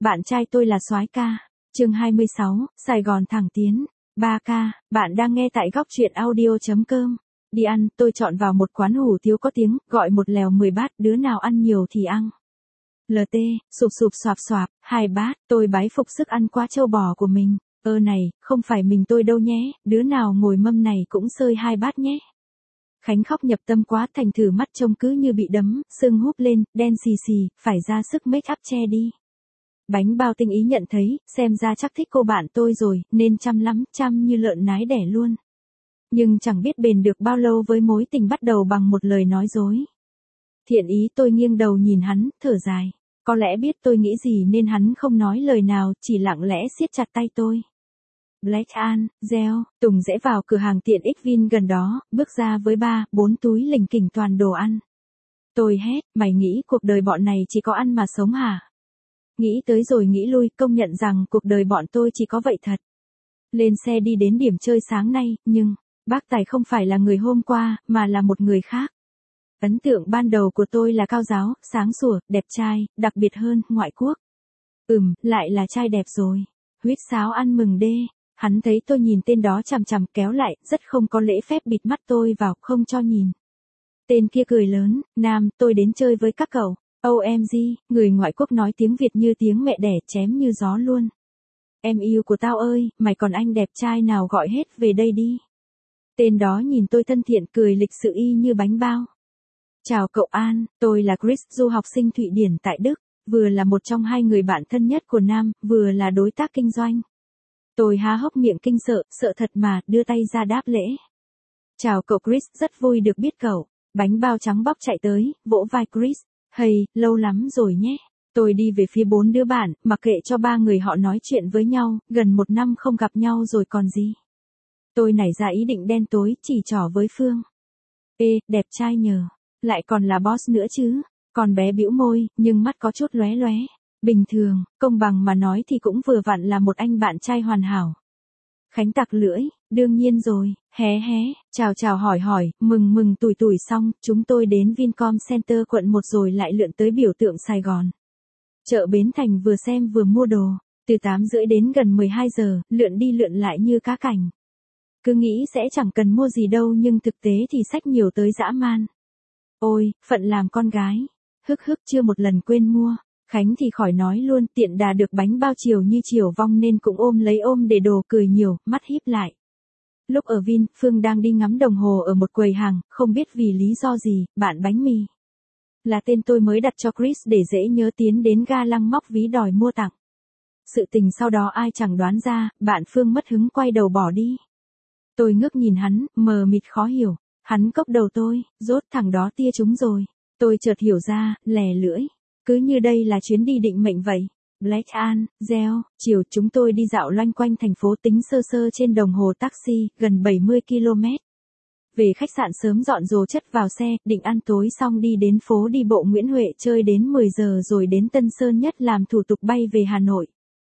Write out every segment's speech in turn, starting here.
bạn trai tôi là soái ca. Chương 26, Sài Gòn thẳng tiến. 3K, bạn đang nghe tại góc truyện audio.com. Đi ăn, tôi chọn vào một quán hủ tiếu có tiếng, gọi một lèo 10 bát, đứa nào ăn nhiều thì ăn. LT, sụp sụp xoạp xoạp, 2 bát, tôi bái phục sức ăn quá trâu bò của mình. Này, không phải mình tôi đâu nhé, đứa nào ngồi mâm này cũng xơi 2 bát nhé. Khánh khóc nhập tâm quá, thành thử mắt trông cứ như bị đấm, sưng húp lên, đen xì xì, phải ra sức make up che đi. Bánh bao tinh ý nhận thấy, xem ra chắc thích cô bạn tôi rồi, nên chăm lắm, chăm như lợn nái đẻ luôn. Nhưng chẳng biết bền được bao lâu với mối tình bắt đầu bằng một lời nói dối. Thiện ý tôi nghiêng đầu nhìn hắn, thở dài. Có lẽ biết tôi nghĩ gì nên hắn không nói lời nào, chỉ lặng lẽ siết chặt tay tôi. Black An, Gel, Tùng rẽ vào cửa hàng tiện ích Vin gần đó, bước ra với 3-4 túi lỉnh kỉnh toàn đồ ăn. Tôi hét, mày nghĩ cuộc đời bọn này chỉ có ăn mà sống hả? Nghĩ tới rồi nghĩ lui, công nhận rằng cuộc đời bọn tôi chỉ có vậy thật. Lên xe đi đến điểm chơi sáng nay, nhưng, bác Tài không phải là người hôm qua, mà là một người khác. Ấn tượng ban đầu của tôi là cao ráo, sáng sủa, đẹp trai, đặc biệt hơn, ngoại quốc. Lại là trai đẹp rồi. Huýt sáo ăn mừng đê. Hắn thấy tôi nhìn tên đó chằm chằm kéo lại, rất không có lễ phép bịt mắt tôi vào, không cho nhìn. Tên kia cười lớn, Nam, tôi đến chơi với các cậu. OMG, người ngoại quốc nói tiếng Việt như tiếng mẹ đẻ, chém như gió luôn. Em yêu của tao ơi, mày còn anh đẹp trai nào gọi hết về đây đi. Tên đó nhìn tôi thân thiện cười lịch sự y như bánh bao. Chào cậu An, tôi là Chris, du học sinh Thụy Điển tại Đức, vừa là một trong 2 người bạn thân nhất của Nam, vừa là đối tác kinh doanh. Tôi há hốc miệng kinh sợ thật mà, đưa tay ra đáp lễ. Chào cậu Chris, rất vui được biết cậu. Bánh bao trắng bóc chạy tới, vỗ vai Chris. Hey, lâu lắm rồi nhé. Tôi đi về phía 4 đứa bạn, mặc kệ cho 3 người họ nói chuyện với nhau, gần 1 năm không gặp nhau rồi còn gì. Tôi nảy ra ý định đen tối, chỉ trỏ với Phương. Ê, đẹp trai nhờ. Lại còn là boss nữa chứ. Con bé bĩu môi, nhưng mắt có chút lóe lóe. Bình thường, công bằng mà nói thì cũng vừa vặn là một anh bạn trai hoàn hảo. Khánh tặc lưỡi, đương nhiên rồi, hé, chào hỏi, mừng tủi xong, chúng tôi đến Vincom Center quận 1 rồi lại lượn tới biểu tượng Sài Gòn. Chợ Bến Thành vừa xem vừa mua đồ, từ 8:30 đến gần 12 giờ, lượn đi lượn lại như cá cảnh. Cứ nghĩ sẽ chẳng cần mua gì đâu nhưng thực tế thì xách nhiều tới dã man. Ôi, phận làm con gái. Chưa một lần quên mua. Khánh thì khỏi nói luôn, tiện đà được bánh bao chiều như chiều vong nên cũng ôm để đồ cười nhiều, mắt híp lại. Lúc ở Vin, Phương đang đi ngắm đồng hồ ở một quầy hàng, không biết vì lý do gì, bạn bánh mì. Là tên tôi mới đặt cho Chris để dễ nhớ tiến đến ga lăng móc ví đòi mua tặng. Sự tình sau đó ai chẳng đoán ra, bạn Phương mất hứng quay đầu bỏ đi. Tôi ngước nhìn hắn, mờ mịt khó hiểu. Hắn cốc đầu tôi, rốt thằng đó tia chúng rồi. Tôi chợt hiểu ra, lè lưỡi. Cứ như đây là chuyến đi định mệnh vậy. Black An, Gel, chiều chúng tôi đi dạo loanh quanh thành phố tính sơ trên đồng hồ taxi, gần 70 km. Về khách sạn sớm dọn dđồ chất vào xe, định ăn tối xong đi đến phố đi bộ Nguyễn Huệ chơi đến 10 giờ rồi đến Tân Sơn Nhất làm thủ tục bay về Hà Nội.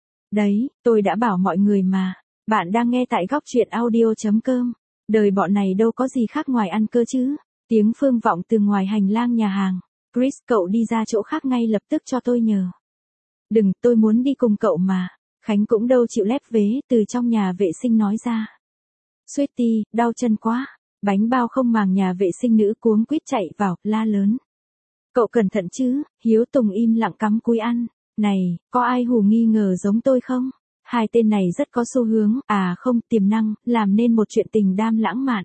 Đấy, tôi đã bảo mọi người mà. Bạn đang nghe tại góc truyện audio.com. Đời bọn này đâu có gì khác ngoài ăn cơ chứ. Tiếng Phương vọng từ ngoài hành lang nhà hàng. Chris, cậu đi ra chỗ khác ngay lập tức cho tôi nhờ. Đừng, tôi muốn đi cùng cậu mà. Khánh cũng đâu chịu lép vế, từ trong nhà vệ sinh nói ra. Sweetie, đau chân quá. Bánh bao không màng nhà vệ sinh nữ cuống quýt chạy vào, la lớn. Cậu cẩn thận chứ, Hiếu Tùng im lặng cắm cúi ăn. Này, có ai hù nghi ngờ giống tôi không? 2 tên này rất có xu hướng, không, tiềm năng, làm nên một chuyện tình đam lãng mạn.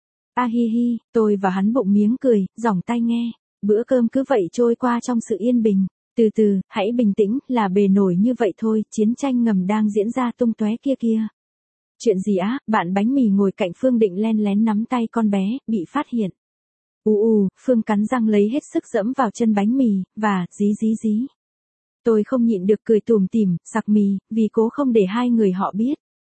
Hi, tôi và hắn bụng miếng cười, giỏng tai nghe. Bữa cơm cứ vậy trôi qua trong sự yên bình. Từ từ, hãy bình tĩnh, là bề nổi như vậy thôi, chiến tranh ngầm đang diễn ra tung tóe kia. Chuyện gì á, bạn bánh mì ngồi cạnh Phương định len lén nắm tay con bé, bị phát hiện. Phương cắn răng lấy hết sức dẫm vào chân bánh mì, và, dí. Tôi không nhịn được cười tủm tỉm, sặc mì, vì cố không để 2 người họ biết.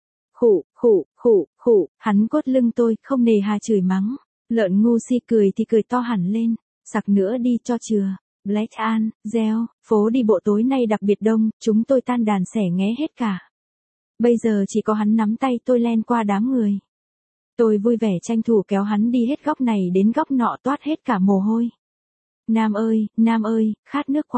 Khụ, hắn cốt lưng tôi, không nề hà chửi mắng. Lợn ngu si cười thì cười to hẳn lên, sặc nữa đi cho chừa. Black An, Gel, phố đi bộ tối nay đặc biệt đông, chúng tôi tan đàn xẻ nghé hết cả. Bây giờ chỉ có hắn nắm tay tôi len qua đám người. Tôi vui vẻ tranh thủ kéo hắn đi hết góc này đến góc nọ toát hết cả mồ hôi. Nam ơi, khát nước quá.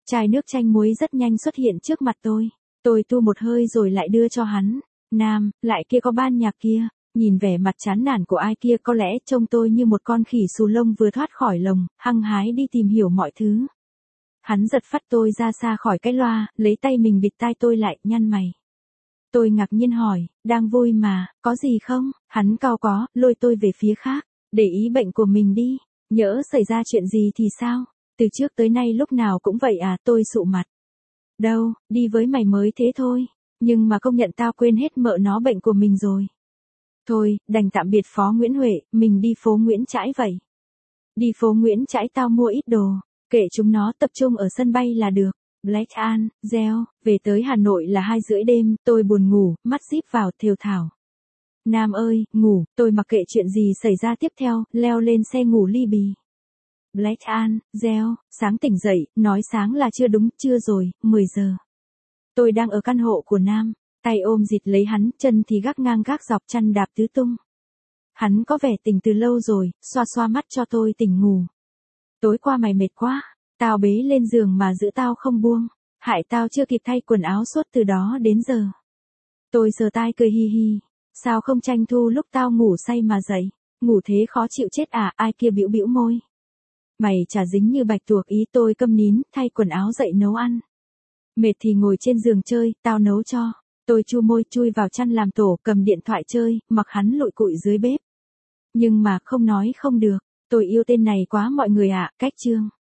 Chai nước chanh muối rất nhanh xuất hiện trước mặt tôi. Tôi tu một hơi rồi lại đưa cho hắn. Nam, lại kia có ban nhạc kia. Nhìn vẻ mặt chán nản của ai kia có lẽ trông tôi như một con khỉ xù lông vừa thoát khỏi lồng, hăng hái đi tìm hiểu mọi thứ. Hắn giật phắt tôi ra xa khỏi cái loa, lấy tay mình bịt tai tôi lại, nhăn mày. Tôi ngạc nhiên hỏi, đang vui mà, có gì không? Hắn cau có, lôi tôi về phía khác, để ý bệnh của mình đi, nhỡ xảy ra chuyện gì thì sao? Từ trước tới nay lúc nào cũng vậy à, tôi sụ mặt. Đâu, đi với mày mới thế thôi, nhưng mà công nhận tao quên hết mợ nó bệnh của mình rồi. Thôi, đành tạm biệt Phó Nguyễn Huệ, mình đi phố Nguyễn Trãi vậy. Đi phố Nguyễn Trãi tao mua ít đồ, kệ chúng nó tập trung ở sân bay là được. Black An, Gieo, về tới Hà Nội là 2:30 đêm, tôi buồn ngủ, mắt díp vào, thều thào. Nam ơi, ngủ, tôi mặc kệ chuyện gì xảy ra tiếp theo, leo lên xe ngủ li bì. Black An, Gieo, sáng tỉnh dậy, nói sáng là chưa đúng, chưa rồi, 10 giờ. Tôi đang ở căn hộ của Nam, tay ôm dịt lấy hắn, chân thì gác ngang gác dọc, chăn đạp tứ tung. Hắn có vẻ tỉnh từ lâu rồi, xoa xoa mắt cho tôi tỉnh ngủ. Tối qua mày mệt quá, tao bế lên giường mà giữ tao không buông, hại tao chưa kịp thay quần áo suốt từ đó đến giờ. Tôi sờ tai cười hi hi, sao không tranh thủ lúc tao ngủ say mà dậy, ngủ thế khó chịu chết à, ai kia bĩu bĩu môi. Mày chả dính như bạch tuộc, ý tôi câm nín, thay quần áo dậy nấu ăn. Mệt thì ngồi trên giường chơi, tao nấu cho. Tôi chu môi chui vào chăn làm tổ, cầm điện thoại chơi, mặc hắn lụi cụi dưới bếp. Nhưng mà không nói không được, tôi yêu tên này quá mọi người ạ, cách chương.